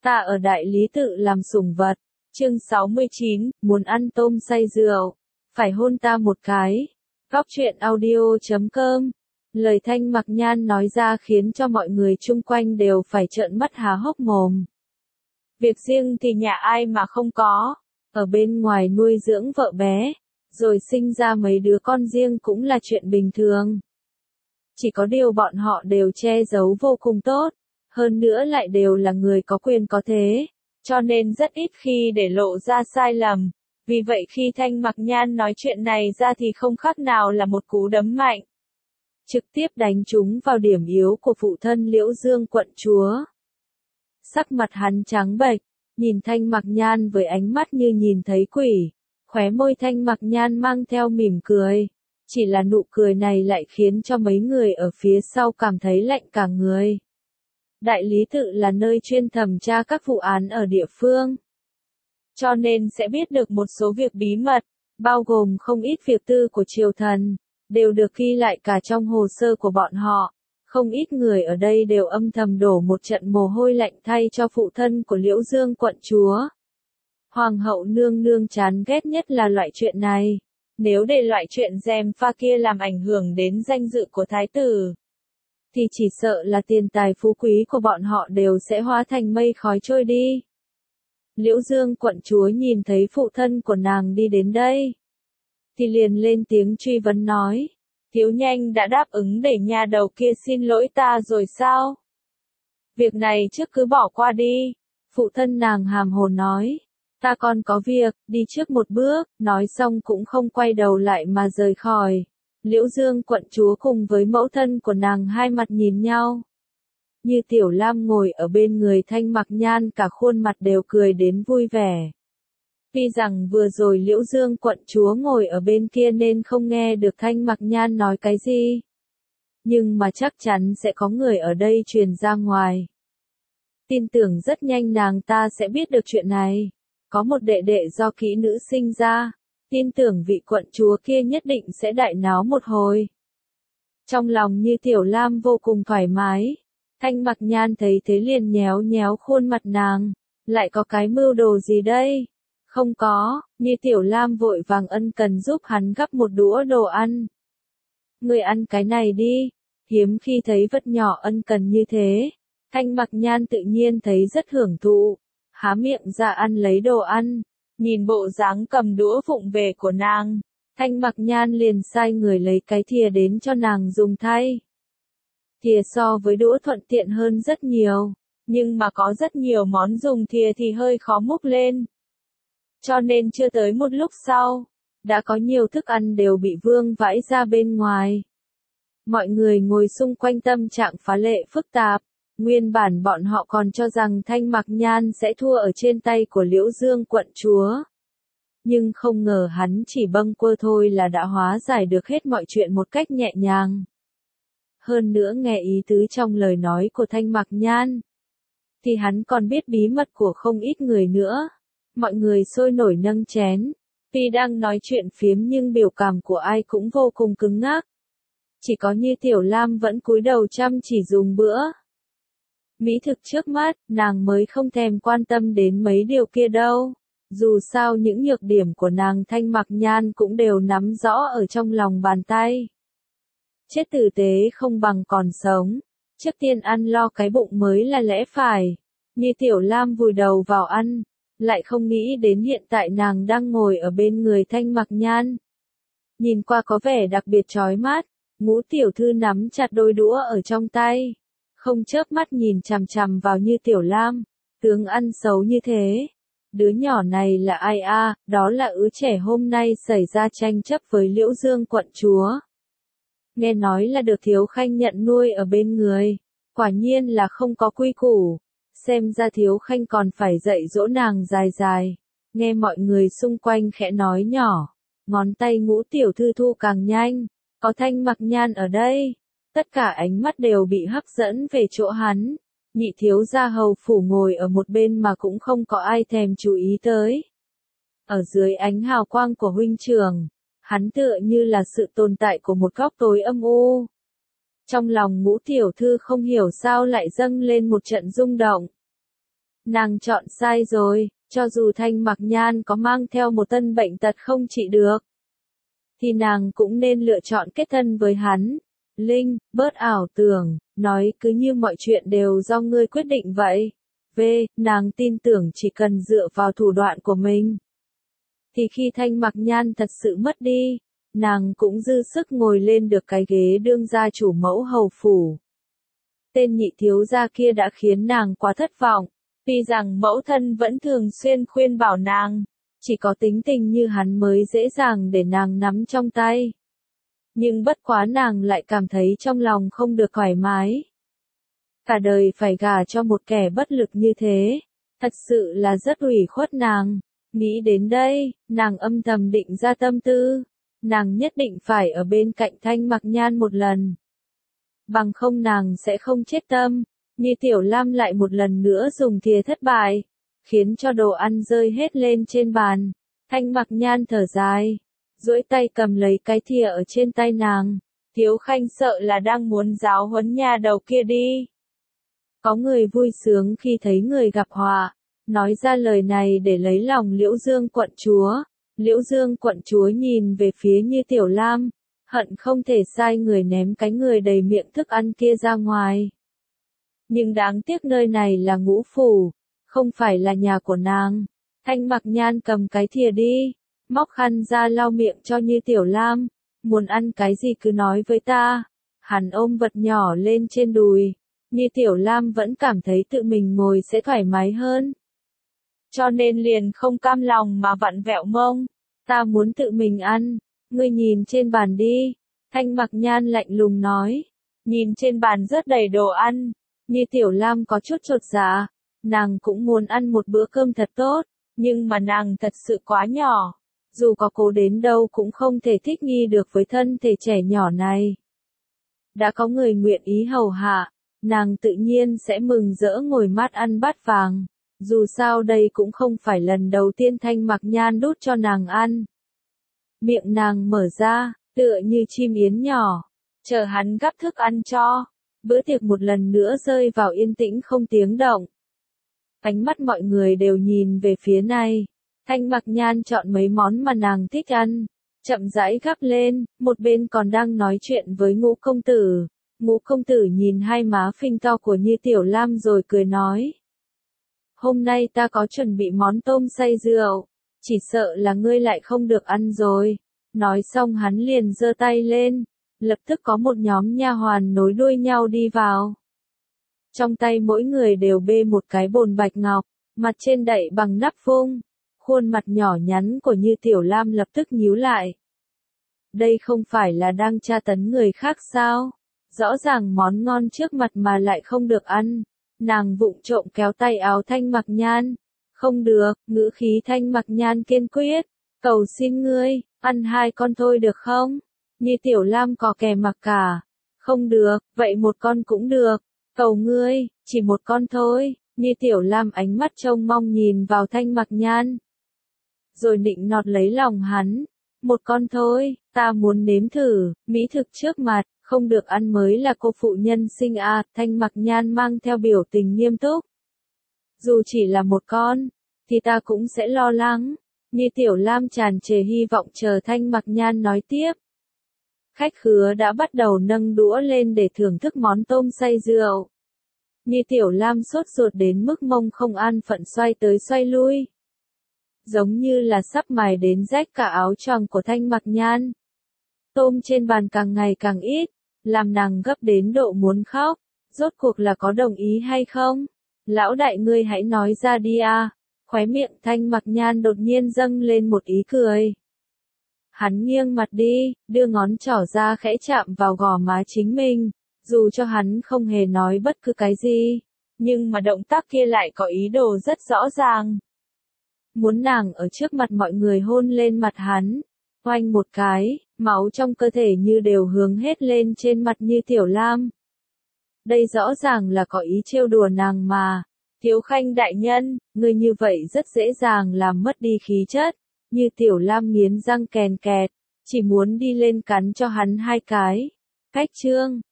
Ta ở đại lý tự làm sủng vật. Chương 69, muốn ăn tôm say rượu, phải hôn ta một cái. Góc truyện audio.com. Lời Thanh Mặc Nhan nói ra khiến cho mọi người chung quanh đều phải trợn mắt há hốc mồm. Việc riêng thì nhà ai mà không có, ở bên ngoài nuôi dưỡng vợ bé, rồi sinh ra mấy đứa con riêng cũng là chuyện bình thường. Chỉ có điều bọn họ đều che giấu vô cùng tốt, hơn nữa lại đều là người có quyền có thế, cho nên rất ít khi để lộ ra sai lầm. Vì vậy khi Thanh Mặc Nhan nói chuyện này ra thì không khác nào là một cú đấm mạnh, trực tiếp đánh trúng vào điểm yếu của phụ thân Liễu Dương quận chúa. Sắc mặt hắn trắng bệch, nhìn Thanh Mặc Nhan với ánh mắt như nhìn thấy quỷ, khóe môi Thanh Mặc Nhan mang theo mỉm cười. Chỉ là nụ cười này lại khiến cho mấy người ở phía sau cảm thấy lạnh cả người. Đại lý tự là nơi chuyên thẩm tra các vụ án ở địa phương, cho nên sẽ biết được một số việc bí mật, bao gồm không ít việc tư của triều thần, đều được ghi lại cả trong hồ sơ của bọn họ. Không ít người ở đây đều âm thầm đổ một trận mồ hôi lạnh thay cho phụ thân của Liễu Dương quận chúa. Hoàng hậu nương nương chán ghét nhất là loại chuyện này. Nếu để loại chuyện gièm pha kia làm ảnh hưởng đến danh dự của thái tử, thì chỉ sợ là tiền tài phú quý của bọn họ đều sẽ hóa thành mây khói trôi đi. Liễu Dương quận chúa nhìn thấy phụ thân của nàng đi đến đây, thì liền lên tiếng truy vấn nói, Thiếu Nhanh đã đáp ứng để nhà đầu kia xin lỗi ta rồi sao? Việc này trước cứ bỏ qua đi. Phụ thân nàng hàm hồ nói, ta còn có việc, đi trước một bước, nói xong cũng không quay đầu lại mà rời khỏi. Liễu Dương quận chúa cùng với mẫu thân của nàng hai mặt nhìn nhau. Như Tiểu Lam ngồi ở bên người Thanh Mặc Nhan cả khuôn mặt đều cười đến vui vẻ. Tuy rằng vừa rồi Liễu Dương quận chúa ngồi ở bên kia nên không nghe được Thanh Mặc Nhan nói cái gì, nhưng mà chắc chắn sẽ có người ở đây truyền ra ngoài. Tin tưởng rất nhanh nàng ta sẽ biết được chuyện này. Có một đệ đệ do kỹ nữ sinh ra, tin tưởng vị quận chúa kia nhất định sẽ đại náo một hồi. Trong lòng Như Tiểu Lam vô cùng thoải mái. Thanh Mặc Nhan thấy thế liền nhéo nhéo khuôn mặt nàng. Lại có cái mưu đồ gì đây? Không có. Như Tiểu Lam vội vàng ân cần giúp hắn gắp một đũa đồ ăn. Người ăn cái này đi. Hiếm khi thấy vật nhỏ ân cần như thế. Thanh Mặc Nhan tự nhiên thấy rất hưởng thụ. Há miệng ra ăn lấy đồ ăn. Nhìn bộ dáng cầm đũa vụng về của nàng, Thanh Mặc Nhan liền sai người lấy cái thìa đến cho nàng dùng thay. Thìa so với đũa thuận tiện hơn rất nhiều, nhưng mà có rất nhiều món dùng thìa thì hơi khó múc lên. Cho nên chưa tới một lúc sau, đã có nhiều thức ăn đều bị vương vãi ra bên ngoài. Mọi người ngồi xung quanh tâm trạng phá lệ phức tạp. Nguyên bản bọn họ còn cho rằng Thanh Mặc Nhan sẽ thua ở trên tay của Liễu Dương quận chúa. Nhưng không ngờ hắn chỉ bâng quơ thôi là đã hóa giải được hết mọi chuyện một cách nhẹ nhàng. Hơn nữa nghe ý tứ trong lời nói của Thanh Mặc Nhan, thì hắn còn biết bí mật của không ít người nữa. Mọi người sôi nổi nâng chén. Tuy đang nói chuyện phiếm nhưng biểu cảm của ai cũng vô cùng cứng ngắc. Chỉ có Như Tiểu Lam vẫn cúi đầu chăm chỉ dùng bữa. Mỹ thực trước mắt, nàng mới không thèm quan tâm đến mấy điều kia đâu. Dù sao những nhược điểm của nàng Thanh Mặc Nhan cũng đều nắm rõ ở trong lòng bàn tay. Chết tử tế không bằng còn sống. Trước tiên ăn lo cái bụng mới là lẽ phải. Như Tiểu Lam vùi đầu vào ăn, lại không nghĩ đến hiện tại nàng đang ngồi ở bên người Thanh Mặc Nhan. Nhìn qua có vẻ đặc biệt chói mắt, Ngũ tiểu thư nắm chặt đôi đũa ở trong tay, không chớp mắt nhìn chằm chằm vào Như Tiểu Lam, tướng ăn xấu như thế. Đứa nhỏ này là ai a? Đó là ứ trẻ hôm nay xảy ra tranh chấp với Liễu Dương quận chúa. Nghe nói là được Thiếu Khanh nhận nuôi ở bên người, quả nhiên là không có quy củ. Xem ra Thiếu Khanh còn phải dạy dỗ nàng dài dài. Nghe mọi người xung quanh khẽ nói nhỏ, ngón tay Ngũ tiểu thư thu càng nhanh. Có Thanh Mặc Nhan ở đây, tất cả ánh mắt đều bị hấp dẫn về chỗ hắn. Nhị thiếu gia hầu phủ ngồi ở một bên mà cũng không có ai thèm chú ý tới. Ở dưới ánh hào quang của huynh trưởng, hắn tựa như là sự tồn tại của một góc tối âm u. Trong lòng Ngũ tiểu thư không hiểu sao lại dâng lên một trận rung động. Nàng chọn sai rồi, cho dù Thanh Mặc Nhan có mang theo một tân bệnh tật không trị được, thì nàng cũng nên lựa chọn kết thân với hắn. Linh, bớt ảo tưởng, nói cứ như mọi chuyện đều do ngươi quyết định vậy. Nàng tin tưởng chỉ cần dựa vào thủ đoạn của mình, thì khi Thanh Mặc Nhan thật sự mất đi, nàng cũng dư sức ngồi lên được cái ghế đương gia chủ mẫu hầu phủ. Tên nhị thiếu gia kia đã khiến nàng quá thất vọng, tuy rằng mẫu thân vẫn thường xuyên khuyên bảo nàng, chỉ có tính tình như hắn mới dễ dàng để nàng nắm trong tay. Nhưng bất quá nàng lại cảm thấy trong lòng không được thoải mái. Cả đời phải gả cho một kẻ bất lực như thế, thật sự là rất ủy khuất nàng. Nghĩ đến đây, nàng âm thầm định ra tâm tư, nàng nhất định phải ở bên cạnh Thanh Mặc Nhan một lần. Bằng không nàng sẽ không chết tâm. Như Tiểu Lam lại một lần nữa dùng thìa thất bại, khiến cho đồ ăn rơi hết lên trên bàn. Thanh Mặc Nhan thở dài, duỗi tay cầm lấy cái thìa ở trên tay nàng. Thiếu Khanh sợ là đang muốn giáo huấn nha đầu kia đi. Có người vui sướng khi thấy người gặp họa, nói ra lời này để lấy lòng Liễu Dương quận chúa. Liễu Dương quận chúa nhìn về phía Như Tiểu Lam, hận không thể sai người ném cái người đầy miệng thức ăn kia ra ngoài. Nhưng đáng tiếc nơi này là Ngũ phủ, không phải là nhà của nàng. Thanh Mặc Nhan cầm cái thìa đi, móc khăn ra lau miệng cho Như Tiểu Lam. Muốn ăn cái gì cứ nói với ta. Hắn ôm vật nhỏ lên trên đùi. Như Tiểu Lam vẫn cảm thấy tự mình ngồi sẽ thoải mái hơn, cho nên liền không cam lòng mà vặn vẹo mông. Ta muốn tự mình ăn, ngươi nhìn trên bàn đi. Thanh Mặc Nhan lạnh lùng nói. Nhìn trên bàn rất đầy đồ ăn. Như Tiểu Lam có chút chột dạ, nàng cũng muốn ăn một bữa cơm thật tốt, nhưng mà nàng thật sự quá nhỏ, dù có cố đến đâu cũng không thể thích nghi được với thân thể trẻ nhỏ này. Đã có người nguyện ý hầu hạ, nàng tự nhiên sẽ mừng rỡ ngồi mát ăn bát vàng, dù sao đây cũng không phải lần đầu tiên Thanh Mặc Nhan đút cho nàng ăn. Miệng nàng mở ra, tựa như chim yến nhỏ, chờ hắn gắp thức ăn cho. Bữa tiệc một lần nữa rơi vào yên tĩnh không tiếng động. Ánh mắt mọi người đều nhìn về phía này. Thanh Mặc Nhan chọn mấy món mà nàng thích ăn, chậm rãi gắp lên, một bên còn đang nói chuyện với Ngũ công tử. Ngũ công tử nhìn hai má phình to của Như Tiểu Lam rồi cười nói. Hôm nay ta có chuẩn bị món tôm xay rượu, chỉ sợ là ngươi lại không được ăn rồi. Nói xong hắn liền giơ tay lên. Lập tức có một nhóm nha hoàn nối đuôi nhau đi vào. Trong tay mỗi người đều bê một cái bồn bạch ngọc, mặt trên đậy bằng nắp vung. Khuôn mặt nhỏ nhắn của Như Tiểu Lam lập tức nhíu lại. Đây không phải là đang tra tấn người khác sao? Rõ ràng món ngon trước mặt mà lại không được ăn. Nàng vụng trộm kéo tay áo Thanh Mặc Nhan. Không được, ngữ khí Thanh Mặc Nhan kiên quyết. Cầu xin ngươi, ăn 2 con thôi được không? Như Tiểu Lam có kè mặc cả. Không được, vậy một con cũng được. Cầu ngươi, chỉ một con thôi. Như Tiểu Lam ánh mắt trông mong nhìn vào Thanh Mặc Nhan. Rồi nịnh nọt lấy lòng hắn. Một con thôi, ta muốn nếm thử, mỹ thực trước mặt, không được ăn mới là cô phụ nhân sinh à. Thanh Mặc Nhan mang theo biểu tình nghiêm túc. Dù chỉ là một con, thì ta cũng sẽ lo lắng. Như Tiểu Lam tràn trề hy vọng chờ Thanh Mặc Nhan nói tiếp. Khách khứa đã bắt đầu nâng đũa lên để thưởng thức món tôm xay rượu. Như Tiểu Lam sốt ruột đến mức mông không an phận xoay tới xoay lui. Giống như là sắp mài đến rách cả áo choàng của Thanh Mặc Nhan. Tôm trên bàn càng ngày càng ít, làm nàng gấp đến độ muốn khóc. Rốt cuộc là có đồng ý hay không? Lão đại ngươi hãy nói ra đi à. Khóe miệng Thanh Mặc Nhan đột nhiên dâng lên một ý cười. Hắn nghiêng mặt đi, đưa ngón trỏ ra khẽ chạm vào gò má chính mình, dù cho hắn không hề nói bất cứ cái gì, nhưng mà động tác kia lại có ý đồ rất rõ ràng. Muốn nàng ở trước mặt mọi người hôn lên mặt hắn, oanh một cái, máu trong cơ thể như đều hướng hết lên trên mặt Như Tiểu Lam. Đây rõ ràng là có ý trêu đùa nàng mà. Thiếu Khanh đại nhân, người như vậy rất dễ dàng làm mất đi khí chất. Như Tiểu Lam nghiến răng kèn kẹt, chỉ muốn đi lên cắn cho hắn 2 cái. Cách chương